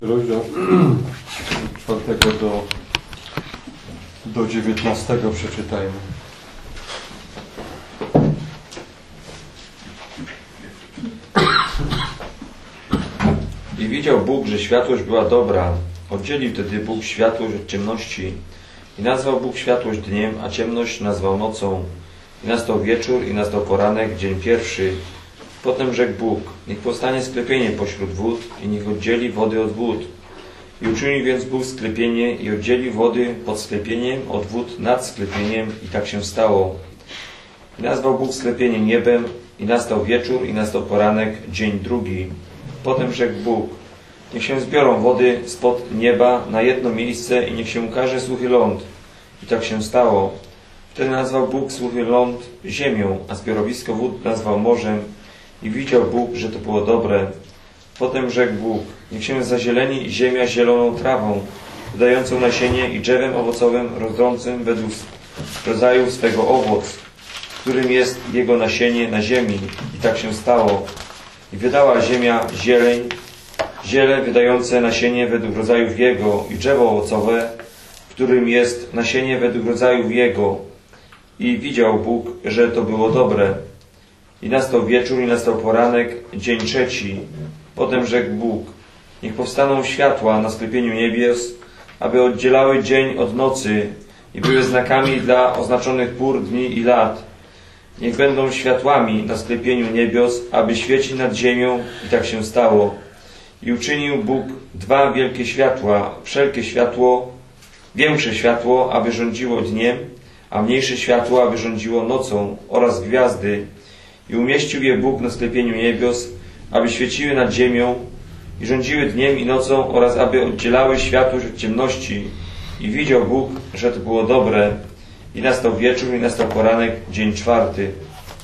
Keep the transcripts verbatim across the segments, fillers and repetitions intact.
Rozdział czwartego do, do dziewiętnastego przeczytajmy. I widział Bóg, że światłość była dobra. Oddzielił wtedy Bóg światłość od ciemności. I nazwał Bóg światłość dniem, a ciemność nazwał nocą. I nastał wieczór, i nastał poranek, dzień pierwszy. Potem rzekł Bóg: niech powstanie sklepienie pośród wód i niech oddzieli wody od wód. I uczynił więc Bóg sklepienie i oddzielił wody pod sklepieniem od wód nad sklepieniem, i tak się stało. I nazwał Bóg sklepienie niebem, i nastał wieczór, i nastał poranek, dzień drugi. Potem rzekł Bóg: niech się zbiorą wody spod nieba na jedno miejsce i niech się ukaże suchy ląd. I tak się stało. Wtedy nazwał Bóg suchy ląd ziemią, a zbiorowisko wód nazwał morzem. I widział Bóg, że to było dobre. Potem rzekł Bóg: niech się zazieleni ziemia zieloną trawą, wydającą nasienie, i drzewem owocowym rodzącym według rodzaju swego owoc, którym jest jego nasienie na ziemi. I tak się stało. I wydała ziemia zieleń, ziele wydające nasienie według rodzajów jego, i drzewo owocowe, w którym jest nasienie według rodzajów jego. I widział Bóg, że to było dobre. I nastał wieczór, i nastał poranek, dzień trzeci. Potem rzekł Bóg: niech powstaną światła na sklepieniu niebios, aby oddzielały dzień od nocy i były znakami dla oznaczonych pór, dni i lat. Niech będą światłami na sklepieniu niebios, aby świecić nad ziemią, i tak się stało. I uczynił Bóg dwa wielkie światła, wszelkie światło, większe światło, aby rządziło dniem, a mniejsze światło, aby rządziło nocą, oraz gwiazdy. I umieścił je Bóg na sklepieniu niebios, aby świeciły nad ziemią i rządziły dniem i nocą, oraz aby oddzielały światłość od ciemności. I widział Bóg, że to było dobre. I nastał wieczór, i nastał poranek, dzień czwarty.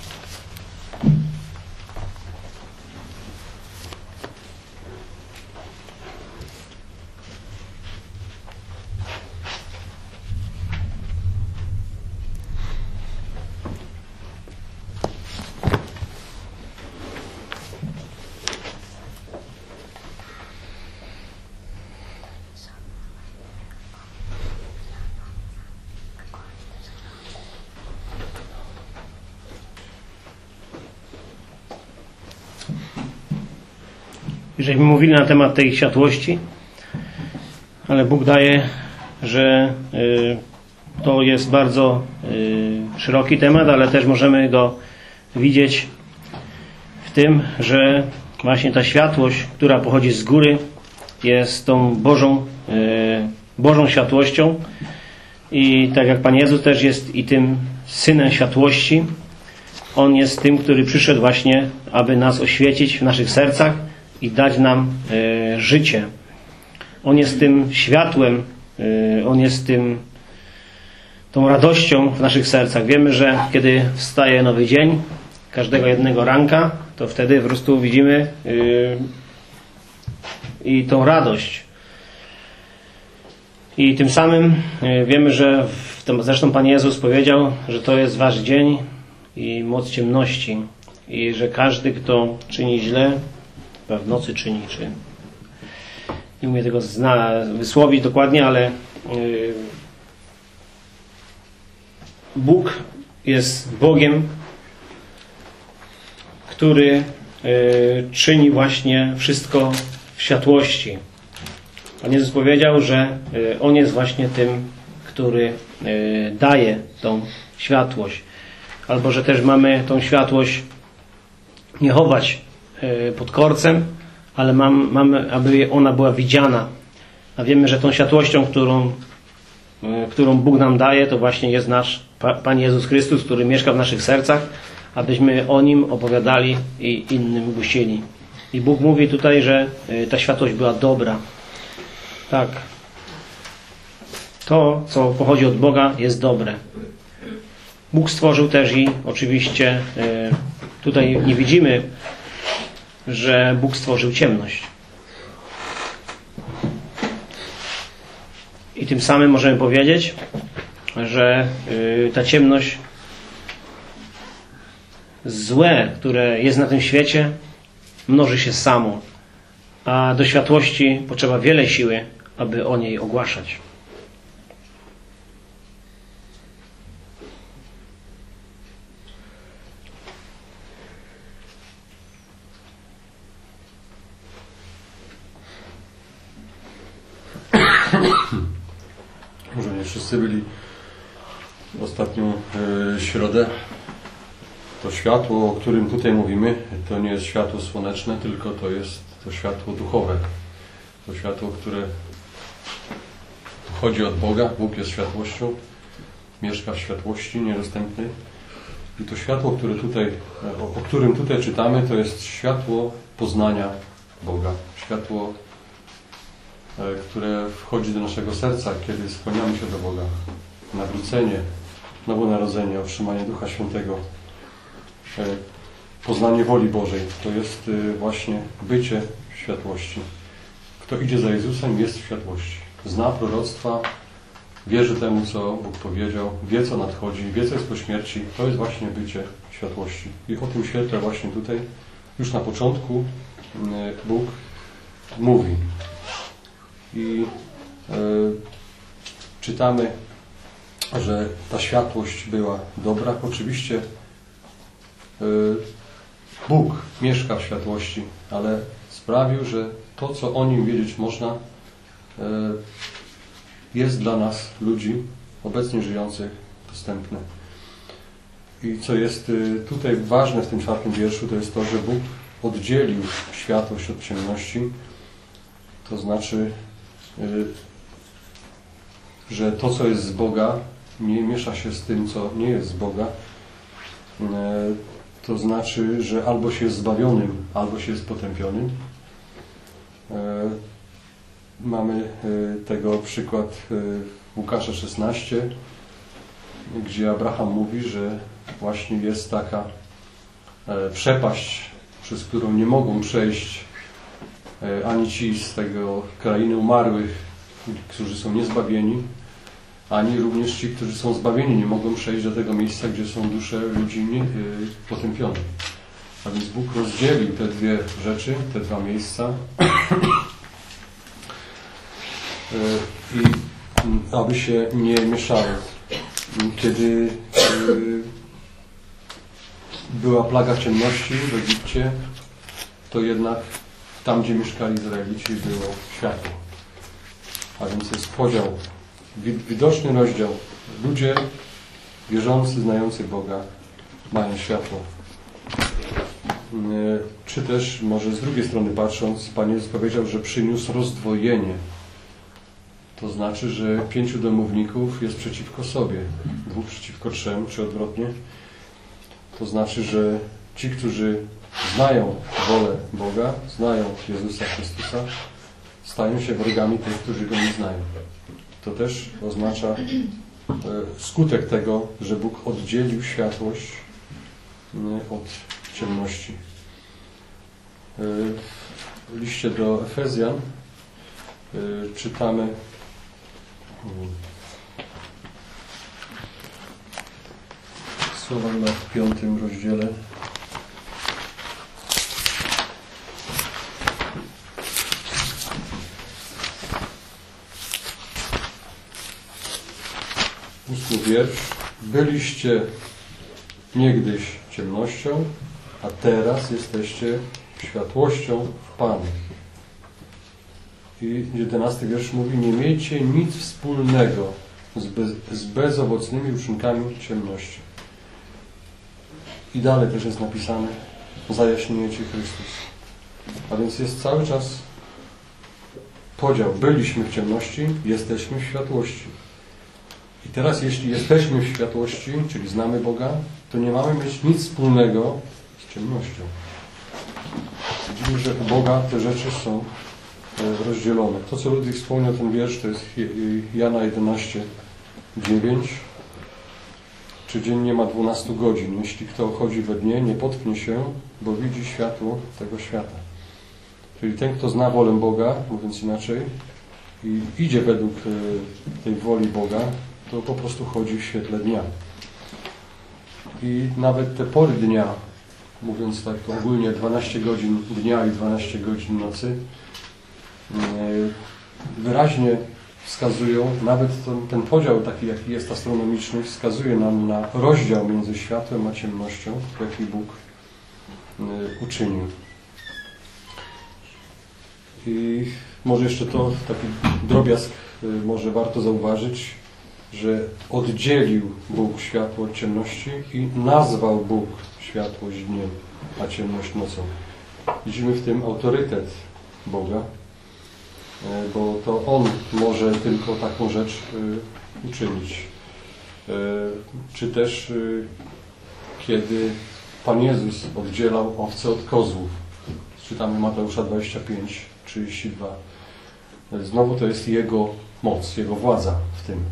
Żeśmy mówili na temat tej światłości, ale Bóg daje, że y, to jest bardzo y, szeroki temat, ale też możemy go widzieć w tym, że właśnie ta światłość, która pochodzi z góry, jest tą Bożą, y, Bożą światłością, i tak jak Pan Jezus też jest i tym Synem światłości, On jest tym, który przyszedł właśnie, aby nas oświecić w naszych sercach i dać nam e, życie. On jest tym światłem, e, On jest tym tą radością w naszych sercach. Wiemy, że kiedy wstaje nowy dzień, każdego jednego ranka, to wtedy po prostu widzimy e, i tą radość. I tym samym e, wiemy, że w tym, zresztą Pan Jezus powiedział, że to jest wasz dzień i moc ciemności. I że każdy, kto czyni źle, w nocy czyni, czy nie umiem tego zna, wysłowić dokładnie, ale yy, Bóg jest Bogiem, który yy, czyni właśnie wszystko w światłości. Pan Jezus powiedział, że yy, On jest właśnie tym, który yy, daje tą światłość. Albo, że też mamy tą światłość nie chować pod korcem, ale mam, mamy, aby ona była widziana. A wiemy, że tą światłością, którą, którą Bóg nam daje, to właśnie jest nasz Pan Jezus Chrystus, który mieszka w naszych sercach, abyśmy o Nim opowiadali i innym głosili. I Bóg mówi tutaj, że ta światłość była dobra. Tak. To, co pochodzi od Boga, jest dobre. Bóg stworzył też i oczywiście tutaj nie widzimy, że Bóg stworzył ciemność. I tym samym możemy powiedzieć, że y, ta ciemność, złe, które jest na tym świecie, mnoży się samo. a do światłości potrzeba wiele siły, aby o niej ogłaszać. Może nie wszyscy byli w ostatnią y, środę. To światło, o którym tutaj mówimy, to nie jest światło słoneczne, tylko to jest to światło duchowe. To światło, które pochodzi od Boga. Bóg jest światłością, mieszka w światłości niedostępnej. I to światło, które tutaj, o, o którym tutaj czytamy, to jest światło poznania Boga. Światło, które wchodzi do naszego serca, kiedy skłaniamy się do Boga. Nawrócenie, nowonarodzenie, otrzymanie Ducha Świętego, poznanie woli Bożej. To jest właśnie bycie w światłości. Kto idzie za Jezusem, jest w światłości. Zna proroctwa, wierzy temu, co Bóg powiedział, wie, co nadchodzi, wie, co jest po śmierci. To jest właśnie bycie w światłości. I o tym świetle właśnie tutaj już na początku Bóg mówi. I e, czytamy, że ta światłość była dobra. Oczywiście e, Bóg mieszka w światłości, ale sprawił, że to, co o Nim wiedzieć można, e, jest dla nas, ludzi obecnie żyjących, dostępne. I co jest e, tutaj ważne w tym czwartym wierszu, to jest to, że Bóg oddzielił światłość od ciemności. To znaczy, że to, co jest z Boga, nie miesza się z tym, co nie jest z Boga. To znaczy, że albo się jest zbawionym, albo się jest potępionym. Mamy tego przykład w Łukasza szesnaście, gdzie Abraham mówi, że właśnie jest taka przepaść, przez którą nie mogą przejść ani ci z tego krainy umarłych, którzy są niezbawieni, ani również ci, którzy są zbawieni, nie mogą przejść do tego miejsca, gdzie są dusze ludzi nie, y, potępionych. A więc Bóg rozdzielił te dwie rzeczy, te dwa miejsca i aby się nie mieszały. Kiedy y, była plaga ciemności w Egipcie, to jednak tam, gdzie mieszkali Izraelici, było światło. A więc jest podział, widoczny rozdział. Ludzie wierzący, znający Boga mają światło. Czy też, może z drugiej strony patrząc, Pan Jezus powiedział, że przyniósł rozdwojenie. To znaczy, że pięciu domowników jest przeciwko sobie, dwóch przeciwko trzem, czy odwrotnie. To znaczy, że ci, którzy znają wolę Boga, znają Jezusa Chrystusa, stają się wrogami tych, którzy Go nie znają. To też oznacza skutek tego, że Bóg oddzielił światłość od ciemności. W liście do Efezjan czytamy słowa w piątym rozdziale. Ósmy wiersz. Byliście niegdyś ciemnością, a teraz jesteście światłością w Panu. I jedenasty wiersz mówi: nie miejcie nic wspólnego z, bez, z bezowocnymi uczynkami ciemności. I dalej też jest napisane: zajaśnienie Ci Chrystus. A więc jest cały czas podział. Byliśmy w ciemności, jesteśmy w światłości. I teraz, jeśli jesteśmy w światłości, czyli znamy Boga, to nie mamy mieć nic wspólnego z ciemnością. Widzimy, że u Boga te rzeczy są rozdzielone. To, co Ludwik wspomniał, ten wiersz, to jest Jana jedenaście dziewięć. Czy dzień nie ma dwunastu godzin? Jeśli kto chodzi we dnie, nie potknie się, bo widzi światło tego świata. Czyli ten, kto zna wolę Boga, mówiąc inaczej, i idzie według tej woli Boga, to po prostu chodzi w świetle dnia. I nawet te pory dnia, mówiąc tak to ogólnie, dwanaście godzin dnia i dwanaście godzin nocy, wyraźnie wskazują, nawet ten, ten podział taki, jaki jest astronomiczny, wskazuje nam na rozdział między światłem a ciemnością, jaki Bóg uczynił. I może jeszcze to, taki drobiazg, może warto zauważyć, że oddzielił Bóg światło od ciemności i nazwał Bóg światłość dniem, a ciemność nocą. Widzimy w tym autorytet Boga, bo to On może tylko taką rzecz uczynić. Czy też kiedy Pan Jezus oddzielał owce od kozłów. Czytamy Mateusza dwadzieścia pięć, trzydzieści dwa. Znowu to jest Jego moc, Jego władza w tym.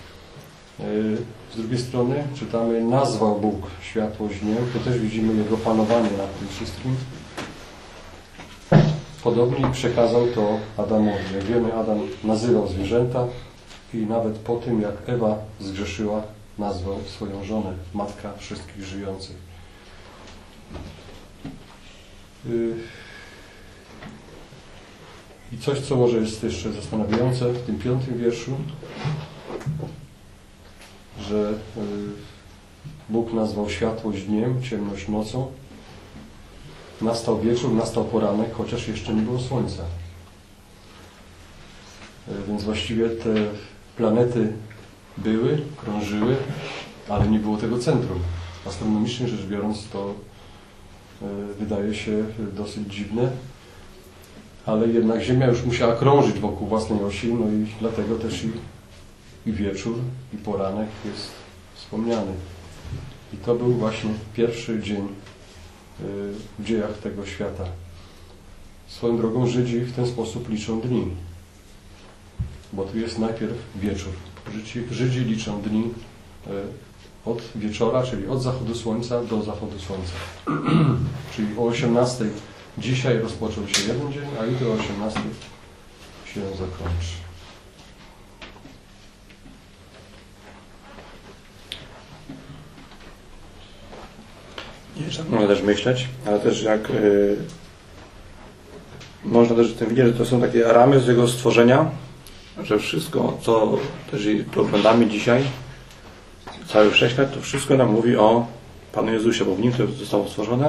Z drugiej strony czytamy, nazwał Bóg światłość dniem, to też widzimy Jego panowanie nad tym wszystkim. Podobnie przekazał to Adamowi. Jak wiemy, Adam nazywał zwierzęta i nawet po tym, jak Ewa zgrzeszyła, nazwał swoją żonę matka wszystkich żyjących. I coś, co może jest jeszcze zastanawiające w tym piątym wierszu, że Bóg nazwał światłość dniem, ciemność nocą. Nastał wieczór, nastał poranek, chociaż jeszcze nie było słońca. Więc właściwie te planety były, krążyły, ale nie było tego centrum. Astronomicznie rzecz biorąc, to wydaje się dosyć dziwne, ale jednak Ziemia już musiała krążyć wokół własnej osi, no i dlatego też i, i wieczór, i poranek jest wspomniany. I to był właśnie pierwszy dzień w dziejach tego świata. Swoją drogą Żydzi w ten sposób liczą dni, bo tu jest najpierw wieczór. Żydzi, Żydzi liczą dni od wieczora, czyli od zachodu słońca do zachodu słońca. Czyli o osiemnastej dzisiaj rozpoczął się jeden dzień, a jutro o osiemnastej się zakończy. Jeszcze można też myśleć, ale też jak yy, można też w tym widzieć, że to są takie ramy z jego stworzenia, że wszystko, co też i to oglądamy dzisiaj, cały wszechświat, to wszystko nam mówi o Panu Jezusie, bo w Nim to zostało stworzone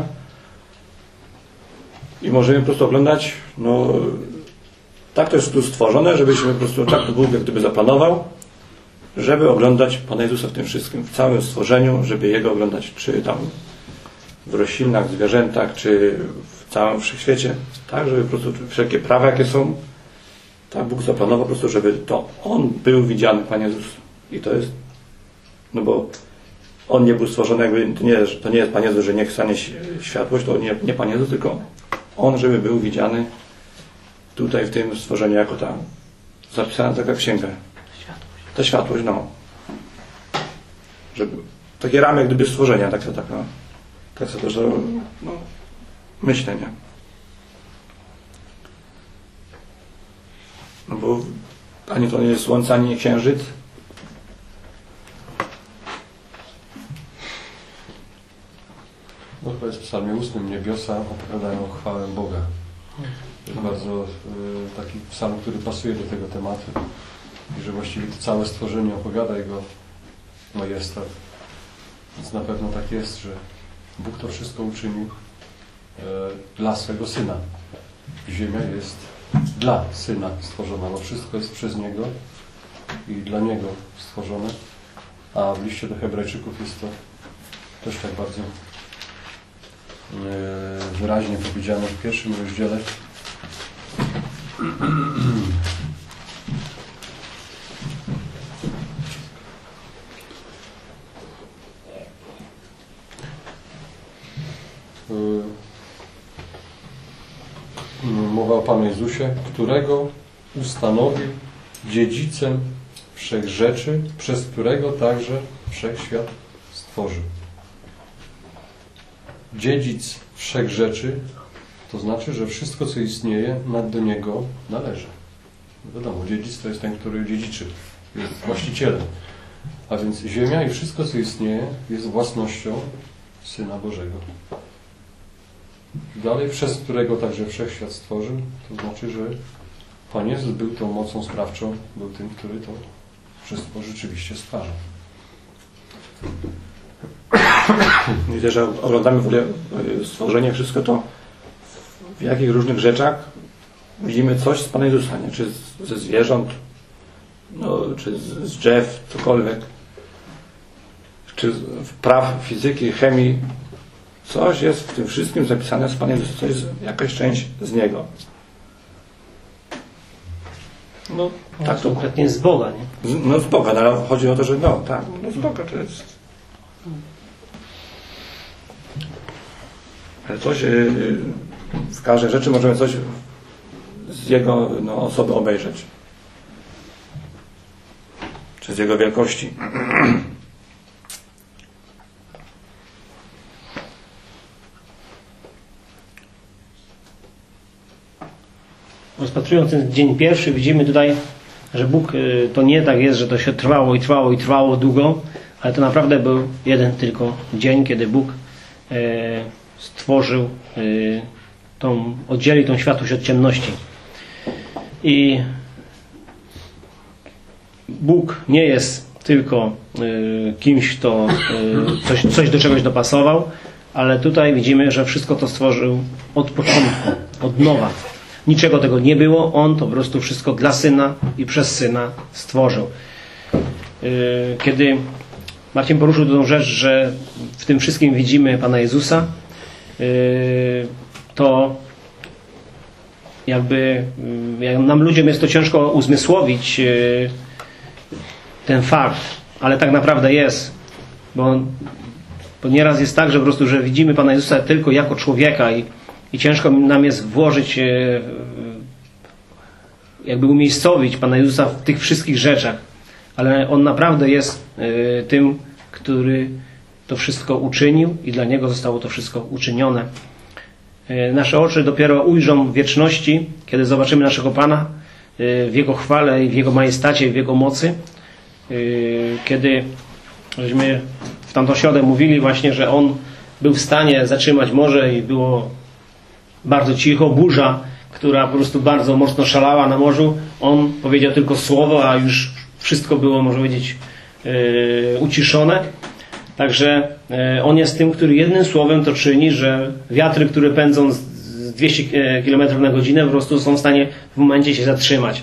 i możemy po prostu oglądać, no tak to jest tu stworzone, żebyśmy po prostu, tak to Bóg jak gdyby zaplanował, żeby oglądać Pana Jezusa w tym wszystkim, w całym stworzeniu, żeby Jego oglądać, czy tam w roślinach, zwierzętach, czy w całym wszechświecie, tak, żeby po prostu wszelkie prawa, jakie są, tak Bóg zaplanował po prostu, żeby to On był widziany, Pan Jezus. I to jest, no bo On nie był stworzony, jakby, to nie, to nie jest Pan Jezus, że niech stanie światłość, to nie, nie Pan Jezus, tylko On, żeby był widziany tutaj w tym stworzeniu, jako ta zapisana taka księga. Ta światłość, no. Żeby, takie ramy jak gdyby stworzenia, taka, taka tak sobie też no, myślenia. No bo ani to nie jest słońce, ani nie księżyc. No chyba jest w psalmie ósmym, niebiosa opowiadają chwałę Boga. To jest bardzo y, taki psalm, który pasuje do tego tematu. I że właściwie to całe stworzenie opowiada Jego majestat. Więc na pewno tak jest, że Bóg to wszystko uczynił e, dla swego Syna. Ziemia jest dla Syna stworzona, bo wszystko jest przez Niego i dla Niego stworzone. A w liście do Hebrajczyków jest to też tak bardzo e, wyraźnie powiedziane w pierwszym rozdziale. Mowa o Panu Jezusie, którego ustanowił dziedzicem wszech rzeczy, przez którego także wszechświat stworzył. Dziedzic wszech rzeczy to znaczy, że wszystko, co istnieje, nad do Niego należy. Wiadomo, dziedzic to jest ten, który dziedziczy, jest właścicielem. A więc ziemia i wszystko, co istnieje, jest własnością Syna Bożego. I dalej, przez którego także wszechświat stworzył, to znaczy, że Pan Jezus był tą mocą sprawczą, był tym, który to wszystko rzeczywiście stwarza. I też jak oglądamy w ogóle stworzenie, wszystko to, w jakich różnych rzeczach widzimy coś z Pana Jezusa, nie? Czy z, ze zwierząt, no, czy z, z drzew, cokolwiek, czy z praw fizyki, chemii. Coś jest w tym wszystkim zapisane z Pana Jezusa, coś jest, jakaś część z Niego. No, tak to konkretnie z Boga, nie? Z, no z Boga, no, ale chodzi o to, że no, tak, no z Boga to jest. Ale coś, yy, w każdej rzeczy możemy coś z Jego no, osoby obejrzeć. Czy z Jego wielkości. Rozpatrując ten dzień pierwszy, widzimy tutaj, że Bóg to nie tak jest, że to się trwało i trwało i trwało długo, ale to naprawdę był jeden tylko dzień, kiedy Bóg e, stworzył, e, tą, oddzielił tą światłość od ciemności. I Bóg nie jest tylko e, kimś, kto e, coś, coś do czegoś dopasował, ale tutaj widzimy, że wszystko to stworzył od początku, od nowa. Niczego tego nie było, On to po prostu wszystko dla Syna i przez Syna stworzył. Kiedy Marcin poruszył tą rzecz, że w tym wszystkim widzimy Pana Jezusa, to jakby jak nam ludziom jest to ciężko uzmysłowić ten fakt, ale tak naprawdę jest, bo, bo nieraz jest tak, że po prostu, że widzimy Pana Jezusa tylko jako człowieka i I ciężko nam jest włożyć, jakby umiejscowić Pana Jezusa w tych wszystkich rzeczach. Ale On naprawdę jest tym, który to wszystko uczynił i dla Niego zostało to wszystko uczynione. Nasze oczy dopiero ujrzą w wieczności, kiedy zobaczymy naszego Pana w Jego chwale i w Jego majestacie i w Jego mocy. Kiedy żeśmy w tamtą środę mówili właśnie, że On był w stanie zatrzymać morze i było bardzo cicho, burza, która po prostu bardzo mocno szalała na morzu. On powiedział tylko słowo, a już wszystko było, można powiedzieć, yy, uciszone. Także yy, On jest tym, który jednym słowem to czyni, że wiatry, które pędzą z, z dwieście kilometrów na godzinę, po prostu są w stanie w momencie się zatrzymać.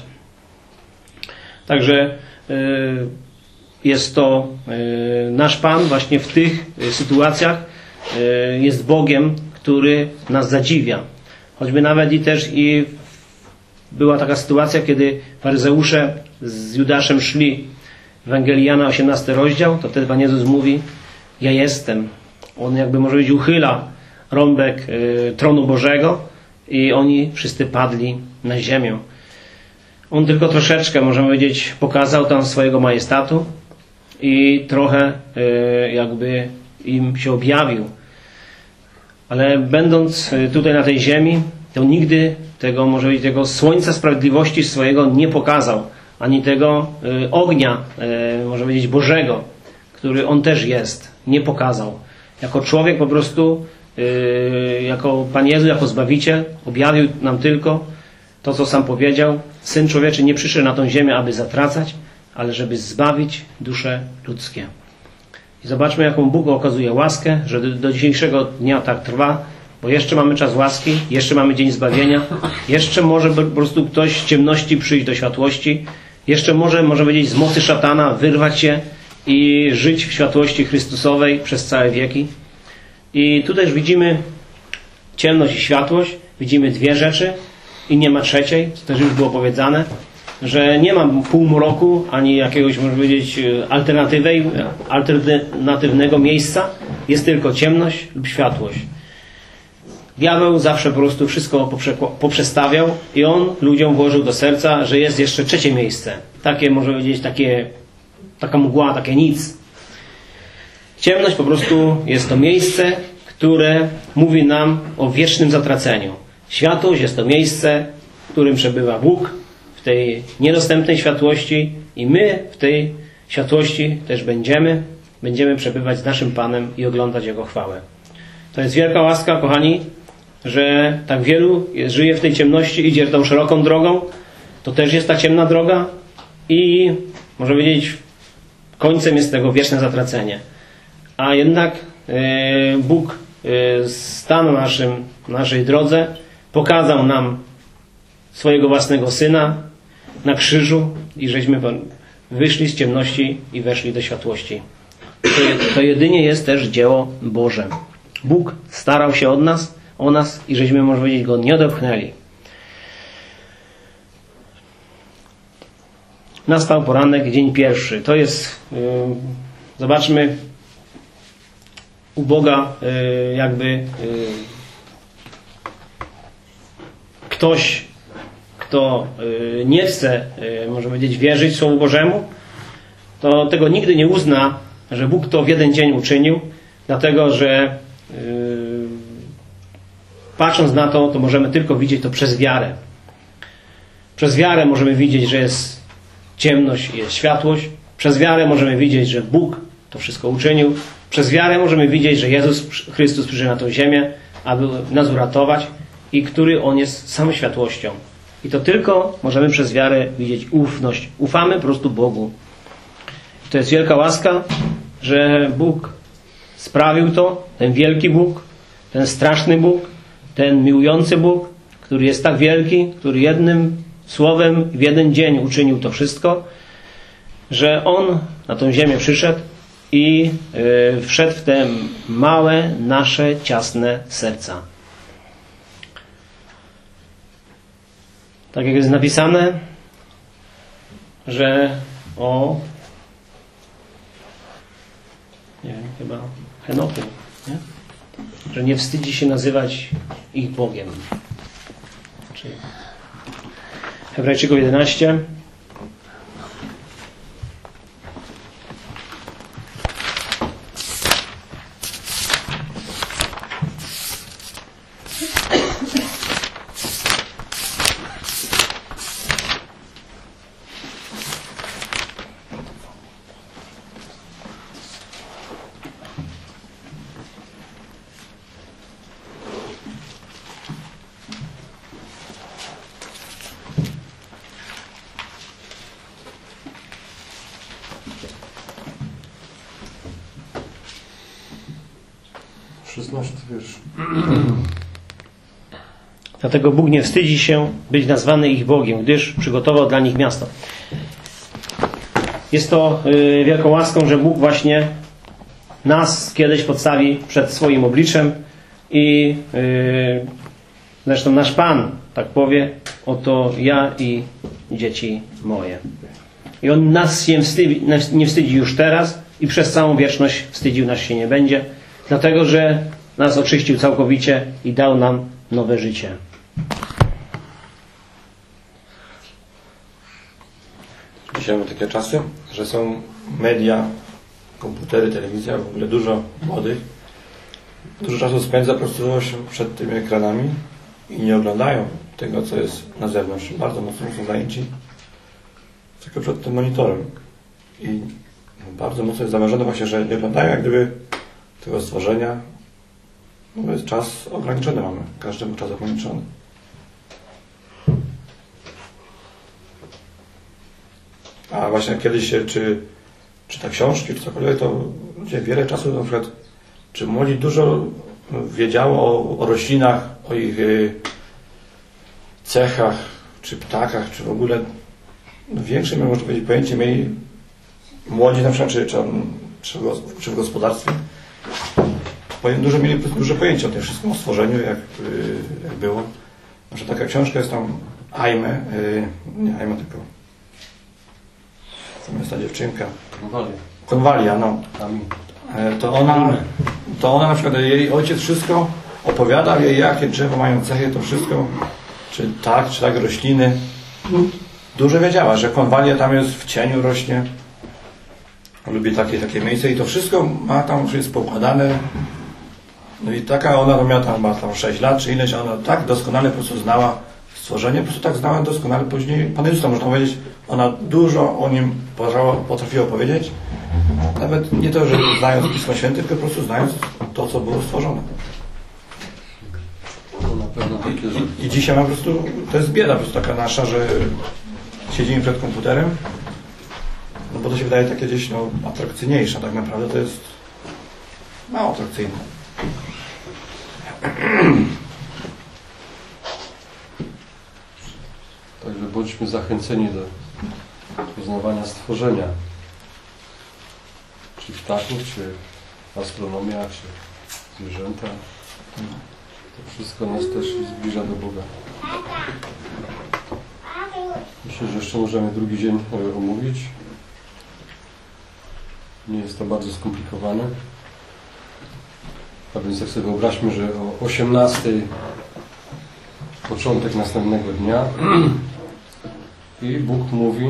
Także yy, jest to yy, nasz Pan właśnie w tych sytuacjach yy, jest Bogiem, który nas zadziwia. Choćby nawet i też i była taka sytuacja, kiedy faryzeusze z Judaszem szli w Ewangelii Jana, osiemnasty rozdział, to wtedy Pan Jezus mówi: ja jestem. On jakby, może powiedzieć, uchyla rąbek y, tronu Bożego i oni wszyscy padli na ziemię. On tylko troszeczkę, możemy powiedzieć, pokazał tam swojego majestatu i trochę y, jakby im się objawił. Ale będąc tutaj na tej ziemi, to nigdy tego, może być, tego słońca sprawiedliwości swojego nie pokazał, ani tego y, ognia, y, może powiedzieć, Bożego, który On też jest, nie pokazał. Jako człowiek po prostu, y, jako Pan Jezus, jako Zbawiciel, objawił nam tylko to, co sam powiedział: Syn Człowieczy nie przyszedł na tą ziemię, aby zatracać, ale żeby zbawić dusze ludzkie. I zobaczmy, jaką Bóg okazuje łaskę, że do, do dzisiejszego dnia tak trwa, bo jeszcze mamy czas łaski, jeszcze mamy dzień zbawienia, jeszcze może po prostu ktoś z ciemności przyjść do światłości, jeszcze może, może powiedzieć, z mocy szatana wyrwać się i żyć w światłości Chrystusowej przez całe wieki. I tutaj już widzimy ciemność i światłość, widzimy dwie rzeczy i nie ma trzeciej, co też już było powiedziane, że nie ma półmroku, ani jakiegoś, można powiedzieć, alternatywnego miejsca. Jest tylko ciemność lub światłość. Diabeł zawsze po prostu wszystko poprzestawiał i on ludziom włożył do serca, że jest jeszcze trzecie miejsce. Takie, można powiedzieć, takie, taka mgła, takie nic. Ciemność po prostu jest to miejsce, które mówi nam o wiecznym zatraceniu. Światłość jest to miejsce, w którym przebywa Bóg, w tej niedostępnej światłości, i my w tej światłości też będziemy, będziemy przebywać z naszym Panem i oglądać Jego chwałę. To jest wielka łaska, kochani, że tak wielu jest, żyje w tej ciemności, idzie tą szeroką drogą to też jest ta ciemna droga i można powiedzieć końcem jest tego wieczne zatracenie. A jednak e, Bóg e, stanął na naszym, naszej drodze, pokazał nam swojego własnego Syna na krzyżu i żeśmy wyszli z ciemności i weszli do światłości. To, to jedynie jest też dzieło Boże. Bóg starał się od nas, o nas i żeśmy, można powiedzieć, Go nie odepchnęli. Nastał poranek, dzień pierwszy. To jest, yy, zobaczmy, u Boga yy, jakby yy, ktoś, kto yy, nie chce, yy, można powiedzieć, wierzyć Słowu Bożemu, to tego nigdy nie uzna, że Bóg to w jeden dzień uczynił, dlatego że yy, patrząc na to, to możemy tylko widzieć to przez wiarę. Przez wiarę możemy widzieć, że jest ciemność i jest światłość. Przez wiarę możemy widzieć, że Bóg to wszystko uczynił. Przez wiarę możemy widzieć, że Jezus Chrystus przyszedł na tę ziemię, aby nas uratować i który On jest samą światłością. I to tylko możemy przez wiarę widzieć ufność. Ufamy po prostu Bogu. To jest wielka łaska, że Bóg sprawił to, ten wielki Bóg, ten straszny Bóg, ten miłujący Bóg, który jest tak wielki, który jednym słowem w jeden dzień uczynił to wszystko, że On na tę ziemię przyszedł i yy, wszedł w te małe, nasze, ciasne serca. Tak jak jest napisane, że o nie wiem, chyba Henoku, nie? Że nie wstydzi się nazywać ich Bogiem. Czyli Hebrajczyków jedenaście. szesnasty wiersz. Dlatego Bóg nie wstydzi się być nazwany ich Bogiem, gdyż przygotował dla nich miasto. Jest to yy, wielką łaską, że Bóg właśnie nas kiedyś podstawi przed swoim obliczem i yy, zresztą nasz Pan tak powie, oto ja i dzieci moje. I On nas się wstydzi, nie wstydzi już teraz i przez całą wieczność wstydził nas się nie będzie, dlatego że nas oczyścił całkowicie i dał nam nowe życie. Dzisiaj mamy takie czasy, że są media, komputery, telewizja, w ogóle dużo młodych. Dużo czasu spędza po prostu przed tymi ekranami i nie oglądają tego, co jest na zewnątrz. Bardzo mocno są zajęci tylko przed tym monitorem. I bardzo mocno jest zamierzone właśnie, że nie oglądają jak gdyby tego stworzenia. No jest czas ograniczony mamy. Każdemu czas ograniczony. A właśnie kiedyś się czy czyta książki, czy cokolwiek, to ludzie wiele czasu, na przykład, czy młodzi dużo wiedziało o, o roślinach, o ich y, cechach, czy ptakach, czy w ogóle no, większe, można powiedzieć, pojęcie mieli młodzi na przykład, czy, czy, czy, w, czy w gospodarstwie. Dużo mieli duże pojęcie o tym wszystkim, o stworzeniu, jak, y, jak było. Znaczy, taka książka jest tam Ajme, y, nie Ajme, tylko tam jest ta dziewczynka. Konwalia. Konwalia, no. To ona, to ona na przykład, jej ojciec wszystko opowiadał jej, jakie drzewa mają cechy, to wszystko, czy tak, czy tak rośliny. Dużo wiedziała, że konwalia tam jest w cieniu rośnie. Lubi takie, takie miejsce i to wszystko ma tam, że jest poukładane. No i taka ona to miała tam, ma tam sześć lat, czy ileś, ona tak doskonale po prostu znała stworzenie, po prostu tak znała doskonale później Pana Jezusa, można powiedzieć. Ona dużo o Nim potrafiła powiedzieć. Nawet nie to, że znając Pismo Święte, tylko po prostu znając to, co było stworzone. To na pewno takie, że... I, I dzisiaj ma po prostu, to jest bieda po prostu taka nasza, że siedzimy przed komputerem, no bo to się wydaje takie gdzieś no, atrakcyjniejsze, tak naprawdę to jest mało atrakcyjne. Także bądźmy zachęceni do poznawania stworzenia, czy ptaków, czy astronomia, czy zwierzęta. To wszystko nas też zbliża do Boga. Myślę, że jeszcze możemy drugi dzień omówić. Nie jest to bardzo skomplikowane. A więc jak sobie wyobraźmy, że o osiemnastej początek następnego dnia i Bóg mówi,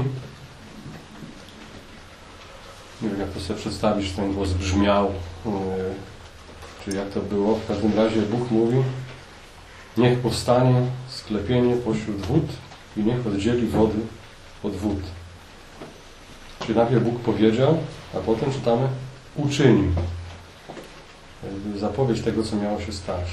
nie wiem jak to sobie przedstawić, że ten głos brzmiał, czy jak to było. W każdym razie Bóg mówi: niech powstanie sklepienie pośród wód i niech oddzieli wody od wód. Czyli najpierw Bóg powiedział, a potem czytamy uczynił. Jakby zapowiedź tego, co miało się stać.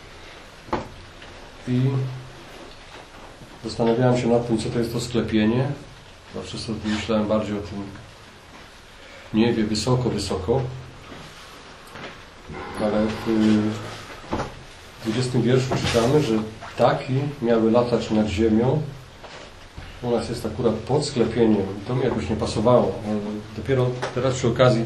I zastanawiałem się nad tym, co to jest to sklepienie. Zawsze sobie myślałem bardziej o tym niebie wysoko, wysoko. Ale w dwudziestym wierszu czytamy, że ptaki miały latać nad ziemią. U nas jest akurat pod sklepieniem. To mi jakoś nie pasowało. Dopiero teraz przy okazji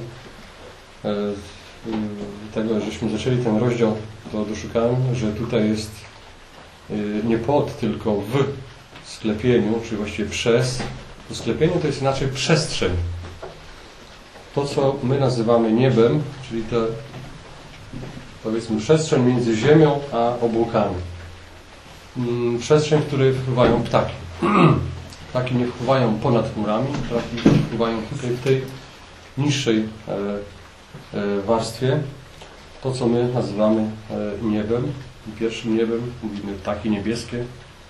tego, żeśmy zaczęli ten rozdział, to doszukałem, że tutaj jest nie pod, tylko w sklepieniu, czy właściwie przez. To sklepienie to jest inaczej przestrzeń. To, co my nazywamy niebem, czyli to, powiedzmy, przestrzeń między ziemią a obłokami. Przestrzeń, w której wpływają ptaki. Ptaki nie wpływają ponad chmurami, ptaki wpływają tutaj w tej niższej warstwie. To, co my nazywamy niebem. Pierwszym niebem mówimy ptaki niebieskie.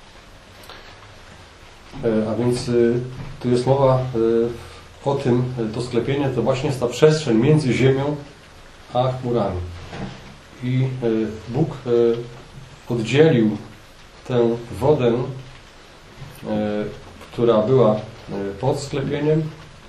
A więc tu jest mowa o tym, to sklepienie to właśnie jest ta przestrzeń między ziemią a chmurami. I Bóg oddzielił tę wodę, która była pod sklepieniem,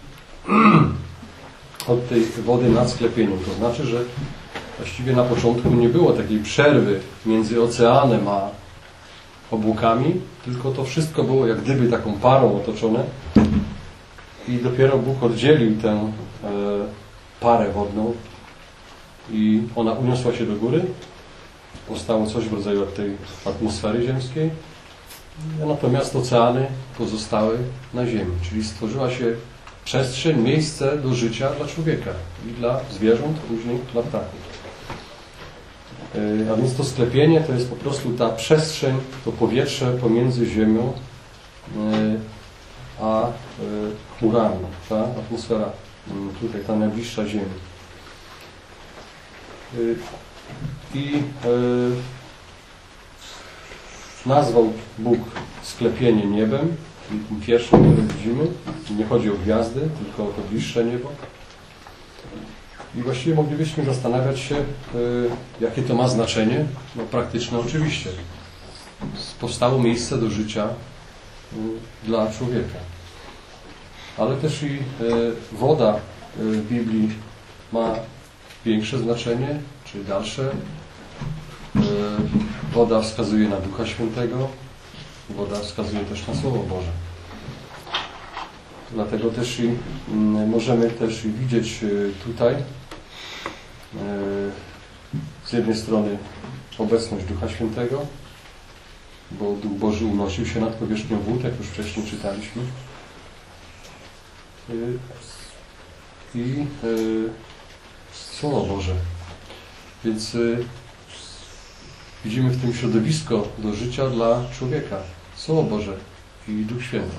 od tej wody nad sklepieniem. To znaczy, że właściwie na początku nie było takiej przerwy między oceanem a obłokami, tylko to wszystko było jak gdyby taką parą otoczone i dopiero Bóg oddzielił tę e, parę wodną i ona uniosła się do góry. Powstało coś w rodzaju tej atmosfery ziemskiej, natomiast oceany pozostały na ziemi, czyli stworzyła się przestrzeń, miejsce do życia dla człowieka i dla zwierząt, później dla ptaków. A więc to sklepienie to jest po prostu ta przestrzeń, to powietrze pomiędzy ziemią a chmurami, ta atmosfera, tutaj ta najbliższa ziemi. I nazwał Bóg sklepienie niebem, czyli tym pierwszym, które widzimy. Nie chodzi o gwiazdy, tylko o to bliższe niebo. I właściwie moglibyśmy zastanawiać się, jakie to ma znaczenie. No praktyczne oczywiście. Powstało miejsce do życia dla człowieka. Ale też i woda w Biblii ma większe znaczenie, czy dalsze. Woda wskazuje na Ducha Świętego. Woda wskazuje też na Słowo Boże. Dlatego też i możemy też i widzieć tutaj z jednej strony obecność Ducha Świętego, bo Duch Boży unosił się nad powierzchnią wód, jak już wcześniej czytaliśmy. I Słowo Boże. Więc widzimy w tym środowisko do życia dla człowieka. Słowo Boże i Duch Święty.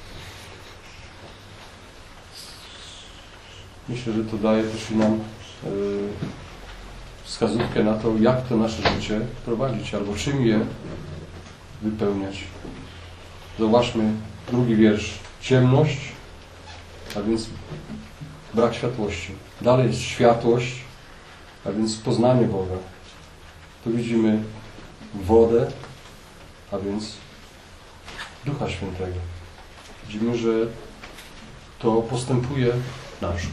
Myślę, że to daje też i nam y, wskazówkę na to, jak to nasze życie prowadzić, albo czym je wypełniać. Zobaczmy drugi wiersz. Ciemność, a więc brak światłości. Dalej jest światłość, a więc poznanie Boga. Tu widzimy wodę, a więc Ducha Świętego. widzimy, że to postępuje naprzód.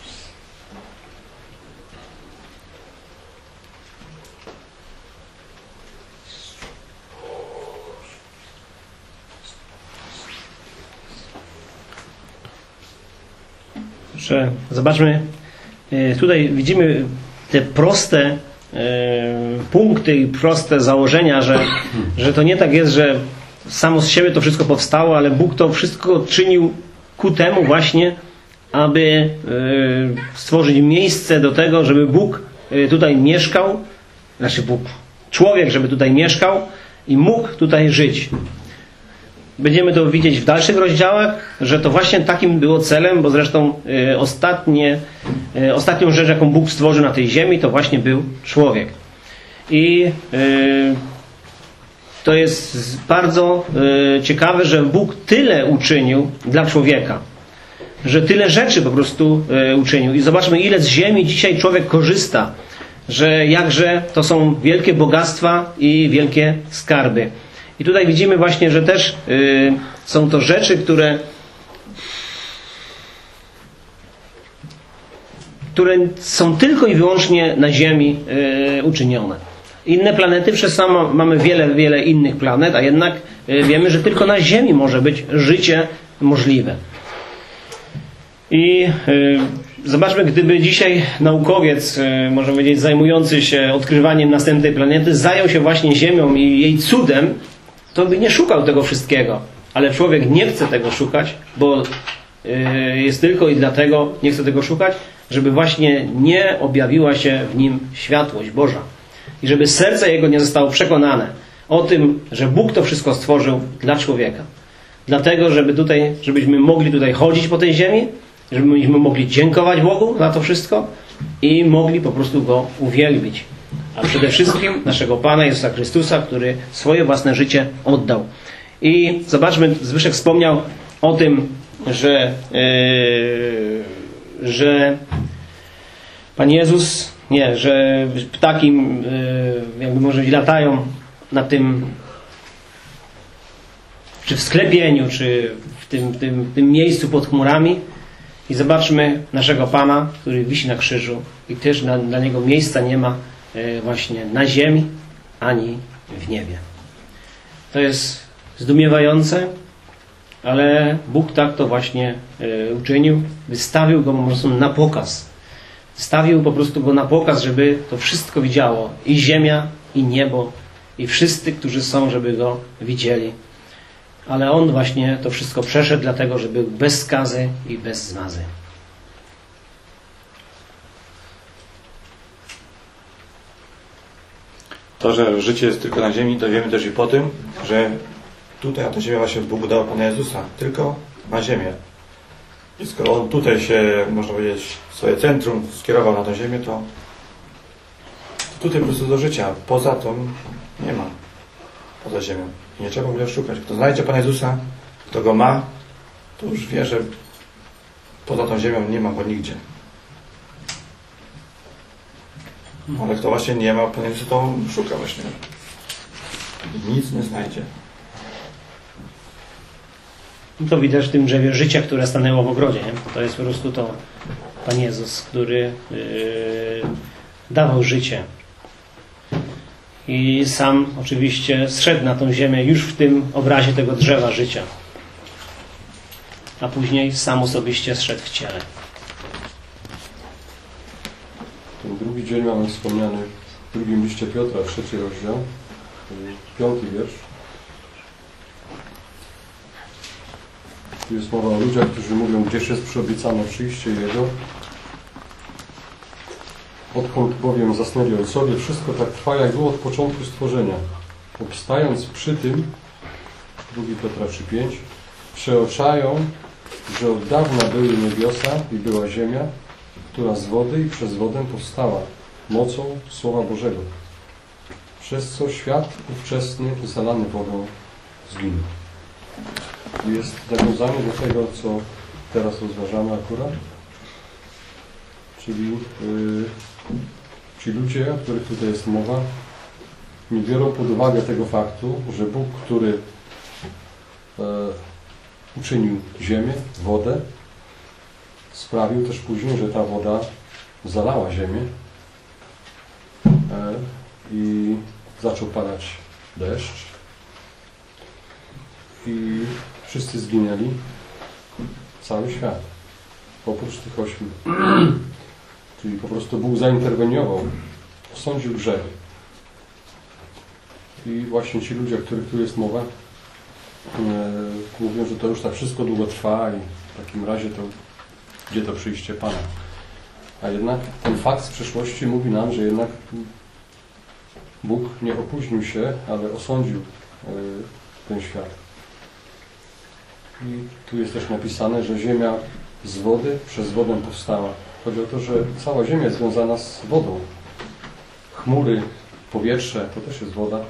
Że zobaczmy, tutaj widzimy te proste punkty i proste założenia, że, że to nie tak jest, że samo z siebie to wszystko powstało, ale Bóg to wszystko czynił ku temu właśnie, aby stworzyć miejsce do tego, żeby Bóg tutaj mieszkał, znaczy Bóg, człowiek, żeby tutaj mieszkał i mógł tutaj żyć. Będziemy to widzieć w dalszych rozdziałach, że to właśnie takim było celem, bo zresztą y, ostatnie, y, ostatnią rzecz, jaką Bóg stworzył na tej ziemi, to właśnie był człowiek. I y, to jest bardzo y, ciekawe, że Bóg tyle uczynił dla człowieka, że tyle rzeczy po prostu y, uczynił. I zobaczmy, ile z ziemi dzisiaj człowiek korzysta, że jakże to są wielkie bogactwa i wielkie skarby. I tutaj widzimy właśnie, że też y, są to rzeczy, które, które są tylko i wyłącznie na Ziemi y, uczynione. Inne planety, przez samo mamy wiele, wiele innych planet, a jednak y, wiemy, że tylko na Ziemi może być życie możliwe. I y, zobaczmy, gdyby dzisiaj naukowiec, y, można powiedzieć, zajmujący się odkrywaniem następnej planety, zajął się właśnie Ziemią i jej cudem, to by nie szukał tego wszystkiego. Ale człowiek nie chce tego szukać, bo jest tylko i dlatego nie chce tego szukać, żeby właśnie nie objawiła się w nim światłość Boża. I żeby serce jego nie zostało przekonane o tym, że Bóg to wszystko stworzył dla człowieka. Dlatego, żeby tutaj, żebyśmy mogli tutaj chodzić po tej ziemi, żebyśmy mogli dziękować Bogu za to wszystko i mogli po prostu Go uwielbić. A przede wszystkim naszego Pana Jezusa Chrystusa, który swoje własne życie oddał. I zobaczmy, Zbyszek wspomniał o tym, że, yy, że Pan Jezus, nie, że ptaki yy, jakby może latają na tym, czy w sklepieniu, czy w tym, tym, tym miejscu pod chmurami. I zobaczmy naszego Pana, który wisi na krzyżu i też na, dla Niego miejsca nie ma właśnie na ziemi, ani w niebie. To jest zdumiewające, ale Bóg tak to właśnie uczynił. Wystawił go po prostu na pokaz. Wystawił po prostu go na pokaz, żeby to wszystko widziało. I ziemia, i niebo, i wszyscy, którzy są, żeby go widzieli. Ale on właśnie to wszystko przeszedł, dlatego, że był bez skazy i bez zmazy. To, że życie jest tylko na ziemi, to wiemy też i po tym, że tutaj na tę ziemię właśnie Bóg dał Pana Jezusa. Tylko na ziemię. I skoro On tutaj się, można powiedzieć, swoje centrum skierował na tę ziemię, to tutaj po prostu do życia. Poza tym nie ma. Poza ziemią. I nie trzeba w ogóle szukać. Kto znajdzie Pana Jezusa, kto Go ma, to już wie, że poza tą ziemią nie ma Go nigdzie. Ale kto właśnie nie ma Pana Jezusa, to on szuka właśnie. Nic nie znajdzie. To widać w tym drzewie życia, które stanęło w ogrodzie. Nie? To jest po prostu to Pan Jezus, który yy, dawał życie. I sam oczywiście zszedł na tą ziemię już w tym obrazie tego drzewa życia. A później sam osobiście zszedł w ciele. Ten drugi dzień mamy wspomniany w drugim liście Piotra, trzeci rozdział, piąty wiersz. Tu jest mowa o ludziach, którzy mówią, gdzieś jest przyobiecane przyjście Jego. Odkąd bowiem zasnęli ojcowie, wszystko tak trwa, jak było od początku stworzenia. Obstając przy tym, drugi Piotra trzy pięć, przeoczają, że od dawna były niebiosa i była ziemia, która z wody i przez wodę powstała, mocą Słowa Bożego. Przez co świat ówczesny zalany wodą zginął. Jest nawiązanie do tego, co teraz rozważamy akurat. Czyli yy, ci ludzie, o których tutaj jest mowa, nie biorą pod uwagę tego faktu, że Bóg, który e, uczynił ziemię, wodę. Sprawił też później, że ta woda zalała ziemię i zaczął padać deszcz i wszyscy zginęli, cały świat, oprócz tych ośmiu. Czyli po prostu Bóg zainterweniował, osądził grzech. I właśnie ci ludzie, o których tu jest mowa, mówią, że to już tak wszystko długo trwa i w takim razie to gdzie to przyjście Pana. A jednak ten fakt z przeszłości mówi nam, że jednak Bóg nie opóźnił się, ale osądził ten świat. I tu jest też napisane, że ziemia z wody przez wodę powstała. Chodzi o to, że cała ziemia jest związana z wodą. Chmury, powietrze, to też jest woda.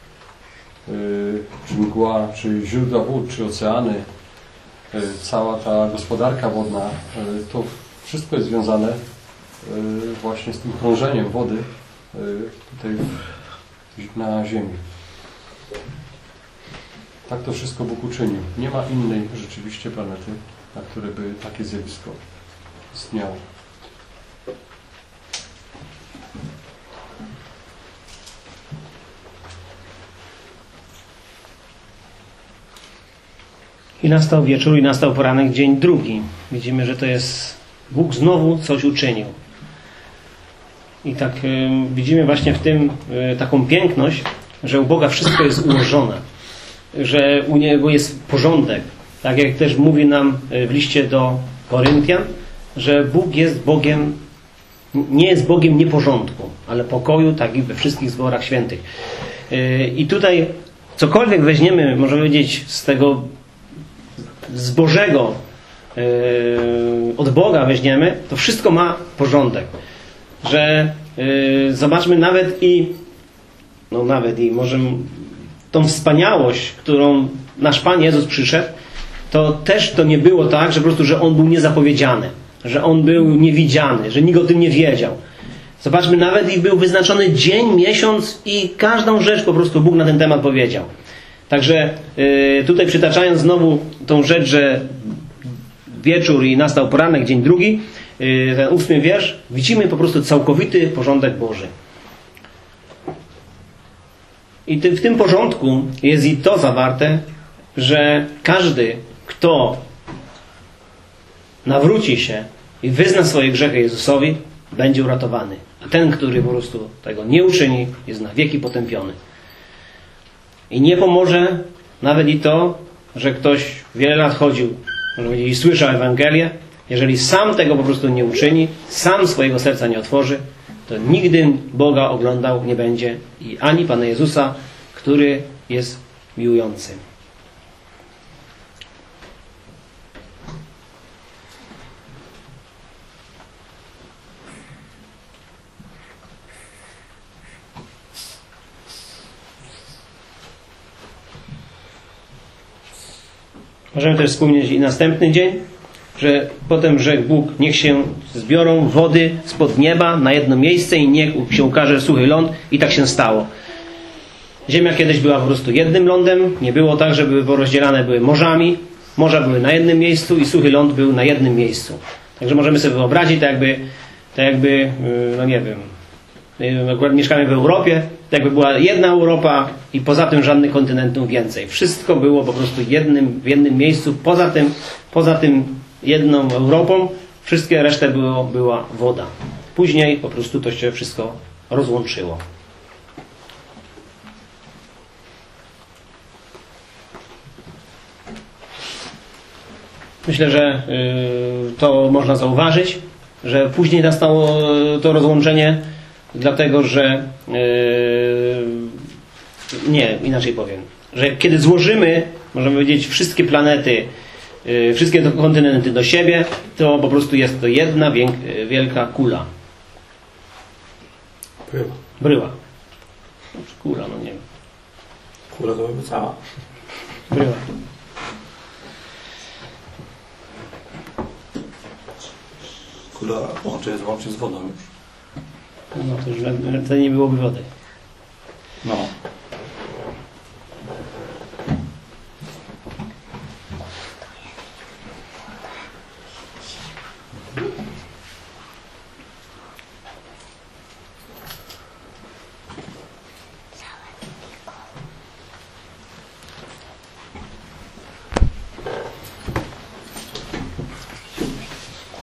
Czy mgła, czy źródła wód, czy oceany, cała ta gospodarka wodna, to wszystko jest związane właśnie z tym krążeniem wody tutaj na ziemi. Tak to wszystko Bóg uczynił. Nie ma innej rzeczywiście planety, na której by takie zjawisko istniało. I nastał wieczór i nastał poranek, dzień drugi. Widzimy, że to jest Bóg znowu coś uczynił. I tak y, widzimy właśnie w tym y, taką piękność, że u Boga wszystko jest ułożone. Że u Niego jest porządek. Tak jak też mówi nam w liście do Koryntian, że Bóg jest Bogiem, nie jest Bogiem nieporządku, ale pokoju, tak i we wszystkich zborach świętych. Y, I tutaj cokolwiek weźmiemy, możemy powiedzieć, z tego z Bożego, yy, od Boga weźmiemy, to wszystko ma porządek. Że yy, zobaczmy nawet i no nawet i może tą wspaniałość, którą nasz Pan Jezus przyszedł, to też to nie było tak, że po prostu, że On był niezapowiedziany, że On był niewidziany, że nikt o tym nie wiedział. Zobaczmy, nawet i był wyznaczony dzień, miesiąc i każdą rzecz po prostu Bóg na ten temat powiedział. Także y, tutaj przytaczając znowu tą rzecz, że wieczór i nastał poranek, dzień drugi, y, ten ósmy wiersz, widzimy po prostu całkowity porządek Boży. I ty, w tym porządku jest i to zawarte, że każdy, kto nawróci się i wyzna swoje grzechy Jezusowi, będzie uratowany. A ten, który po prostu tego nie uczyni, jest na wieki potępiony. I nie pomoże nawet i to, że ktoś wiele lat chodził i słyszał Ewangelię. Jeżeli sam tego po prostu nie uczyni, sam swojego serca nie otworzy, to nigdy Boga oglądał nie będzie i ani Pana Jezusa, który jest miłujący. Możemy też wspomnieć i następny dzień, że potem rzekł Bóg, niech się zbiorą wody spod nieba na jedno miejsce i niech się ukaże suchy ląd, i tak się stało. Ziemia kiedyś była po prostu jednym lądem, nie było tak, żeby porozdzielane były morzami. Morza były na jednym miejscu i suchy ląd był na jednym miejscu. Także możemy sobie wyobrazić, tak jakby, tak jakby no nie wiem, akurat mieszkamy w Europie, tak jakby była jedna Europa i poza tym żadnych kontynentów więcej. Wszystko było po prostu jednym, w jednym miejscu, poza tym, poza tym jedną Europą, wszystkie resztę było, była woda. Później po prostu to się wszystko rozłączyło. Myślę, że y, to można zauważyć, że później nastało to rozłączenie, dlatego że yy, nie, inaczej powiem, że kiedy złożymy, możemy powiedzieć, wszystkie planety, yy, wszystkie kontynenty do siebie, to po prostu jest to jedna wiek, wielka kula. Bryła. Bryła. Kula, no nie wiem. Kula to by cała. Bryła. Kula łączy jest łącznie z wodą już. No to już wtedy nie byłoby wody. No.